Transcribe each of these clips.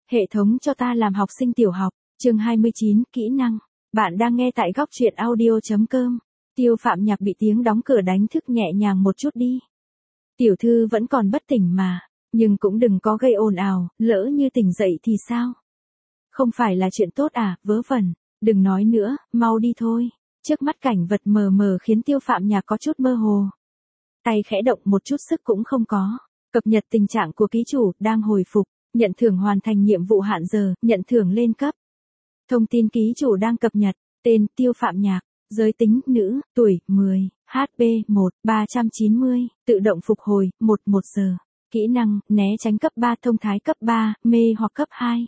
Hệ thống cho ta làm học sinh tiểu học, chương 29, kỹ năng. Bạn đang nghe tại góc truyện audio.com. Tiêu Phạm Nhạc bị tiếng đóng cửa đánh thức nhẹ nhàng một chút đi. Tiểu thư vẫn còn bất tỉnh mà, nhưng cũng đừng có gây ồn ào, lỡ như tỉnh dậy thì sao? Không phải là chuyện tốt à, vớ vẩn, đừng nói nữa, mau đi thôi. Trước mắt cảnh vật mờ mờ khiến Tiêu Phạm Nhạc có chút mơ hồ. Tay khẽ động một chút sức cũng không có. Cập nhật tình trạng của ký chủ, đang hồi phục, nhận thưởng hoàn thành nhiệm vụ hạn giờ, nhận thưởng lên cấp. Thông tin ký chủ đang cập nhật, tên Tiêu Phạm Nhạc, giới tính nữ, tuổi 10, HP 1, 390, tự động phục hồi, 1 giờ. Kỹ năng, né tránh cấp 3 thông thái cấp 3, mê hoặc cấp 2.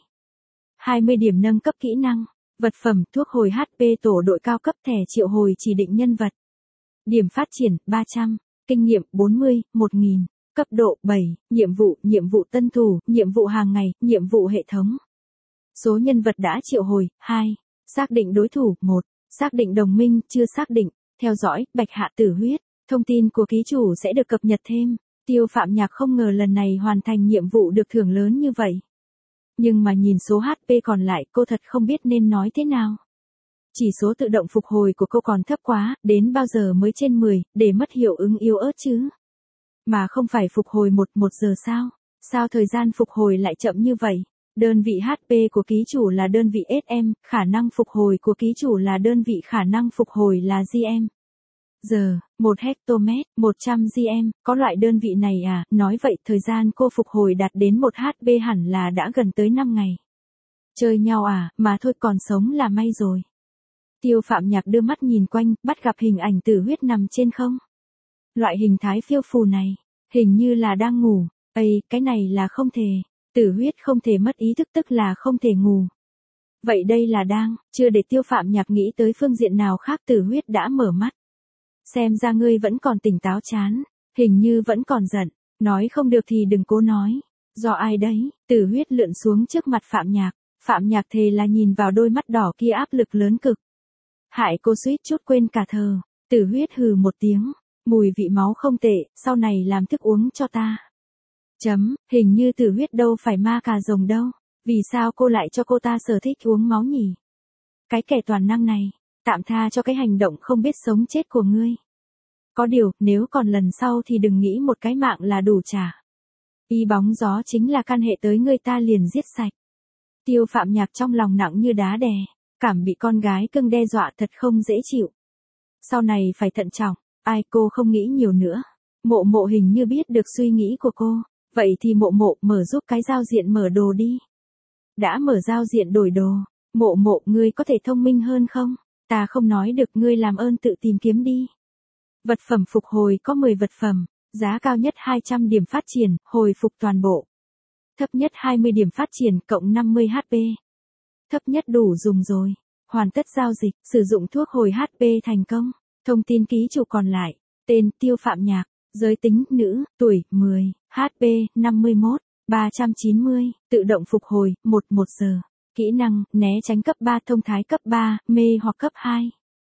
20 điểm nâng cấp kỹ năng. Vật phẩm, thuốc hồi HP tổ đội cao cấp thẻ triệu hồi chỉ định nhân vật. Điểm phát triển, 300. Kinh nghiệm, 40, 1000. Cấp độ 7, nhiệm vụ tân thủ, nhiệm vụ hàng ngày, nhiệm vụ hệ thống. Số nhân vật đã triệu hồi, 2. Xác định đối thủ, 1. Xác định đồng minh, chưa xác định. Theo dõi, Bạch Hạ Tử Huyết. Thông tin của ký chủ sẽ được cập nhật thêm. Tiêu Phạm Nhạc không ngờ lần này hoàn thành nhiệm vụ được thưởng lớn như vậy. Nhưng mà nhìn số HP còn lại cô thật không biết nên nói thế nào. Chỉ số tự động phục hồi của cô còn thấp quá, đến bao giờ mới trên 10, để mất hiệu ứng yếu ớt chứ. Mà không phải phục hồi 1 giờ sao? Sao thời gian phục hồi lại chậm như vậy? Đơn vị HP của ký chủ là đơn vị SM, khả năng phục hồi của ký chủ là đơn vị khả năng phục hồi là GM. Giờ, 1 hectomet, 100 GM, có loại đơn vị này à? Nói vậy thời gian cô phục hồi đạt đến 1 HP hẳn là đã gần tới 5 ngày. Chơi nhau à, mà thôi còn sống là may rồi. Tiêu Phạm Nhạc đưa mắt nhìn quanh, bắt gặp hình ảnh Tử Huyết nằm trên không. Loại hình thái phiêu phù này, hình như là đang ngủ. Cái này là không thể. Tử Huyết không thể mất ý thức tức là không thể ngủ. Vậy đây là đang, chưa để Tiêu Phạm Nhạc nghĩ tới phương diện nào khác Tử Huyết đã mở mắt. Xem ra ngươi vẫn còn tỉnh táo chán, hình như vẫn còn giận, nói không được thì đừng cố nói. Do ai đấy? Tử Huyết lượn xuống trước mặt Phạm Nhạc thề là nhìn vào đôi mắt đỏ kia áp lực lớn cực. Hại cô suýt chút quên cả thờ. Tử Huyết hừ một tiếng, mùi vị máu không tệ, sau này làm thức uống cho ta. Hình như Tử Huyết đâu phải ma cà rồng đâu, vì sao cô lại cho cô ta sở thích uống máu nhỉ? Cái kẻ toàn năng này, tạm tha cho cái hành động không biết sống chết của ngươi. Có điều, nếu còn lần sau thì đừng nghĩ một cái mạng là đủ trả. Y bóng gió chính là can hệ tới ngươi ta liền giết sạch. Tiêu Phạm Nhạc trong lòng nặng như đá đè, cảm bị con gái cưng đe dọa thật không dễ chịu. Sau này phải thận trọng, cô không nghĩ nhiều nữa. Mộ Mộ hình như biết được suy nghĩ của cô, vậy thì Mộ Mộ mở giúp cái giao diện mở đồ đi. Đã mở giao diện đổi đồ, Mộ Mộ ngươi có thể thông minh hơn không? Ta không nói được ngươi làm ơn tự tìm kiếm đi. Vật phẩm phục hồi có 10 vật phẩm, giá cao nhất 200 điểm phát triển, hồi phục toàn bộ. Thấp nhất 20 điểm phát triển cộng 50 HP. Thấp nhất đủ dùng rồi. Hoàn tất giao dịch, sử dụng thuốc hồi HP thành công. Thông tin ký chủ còn lại, tên Tiêu Phạm Nhạc, giới tính nữ, tuổi 10, HP 51, 390, tự động phục hồi, 1 giờ. Kỹ năng, né tránh cấp 3 thông thái cấp 3, mê hoặc cấp 2.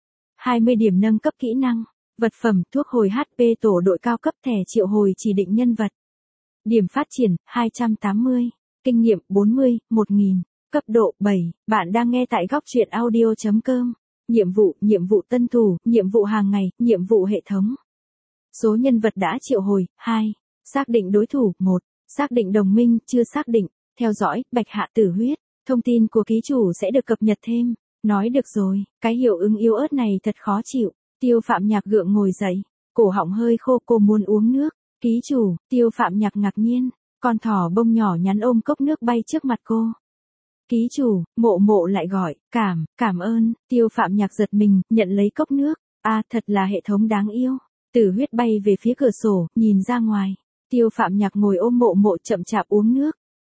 20 điểm nâng cấp kỹ năng. Vật phẩm, thuốc hồi HP tổ đội cao cấp thẻ triệu hồi chỉ định nhân vật. Điểm phát triển, 280. Kinh nghiệm, 40, 1000. Cấp độ 7, bạn đang nghe tại góc truyện audio.com. Nhiệm vụ tân thủ, nhiệm vụ hàng ngày, nhiệm vụ hệ thống. Số nhân vật đã triệu hồi, 2. Xác định đối thủ, 1. Xác định đồng minh, chưa xác định. Theo dõi, Bạch Hạ Tử Huyết. Thông tin của ký chủ sẽ được cập nhật thêm. Nói được rồi, cái hiệu ứng yếu ớt này thật khó chịu. Tiêu Phạm Nhạc gượng ngồi dậy, cổ họng hơi khô cô muốn uống nước. Ký chủ, Tiêu Phạm Nhạc ngạc nhiên, con thỏ bông nhỏ nhắn ôm cốc nước bay trước mặt cô. Ký chủ, Mộ Mộ lại gọi, cảm ơn. Tiêu Phạm Nhạc giật mình, nhận lấy cốc nước. Thật là hệ thống đáng yêu. Tử Huyết bay về phía cửa sổ, nhìn ra ngoài. Tiêu Phạm Nhạc ngồi ôm Mộ Mộ chậm chạp uống nước.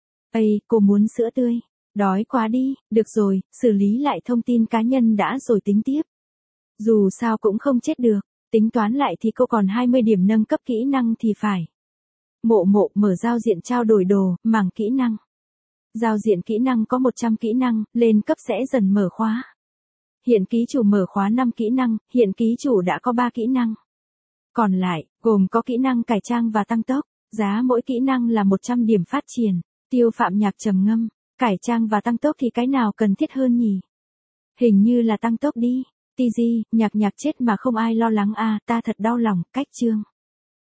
Cô muốn sữa tươi. Đói quá đi, được rồi, xử lý lại thông tin cá nhân đã rồi tính tiếp. Dù sao cũng không chết được, tính toán lại thì cô còn 20 điểm nâng cấp kỹ năng thì phải. Mộ Mộ mở giao diện trao đổi đồ, mảng kỹ năng. Giao diện kỹ năng có 100 kỹ năng, lên cấp sẽ dần mở khóa. Hiện ký chủ mở khóa 5 kỹ năng, hiện ký chủ đã có 3 kỹ năng. Còn lại, gồm có kỹ năng cải trang và tăng tốc, giá mỗi kỹ năng là 100 điểm phát triển. Tiêu Phạm Nhạc trầm ngâm, Cải trang và tăng tốc thì cái nào cần thiết hơn nhỉ? Hình như là tăng tốc đi. TG, nhạc chết mà không ai lo lắng à, ta thật đau lòng, cách chương.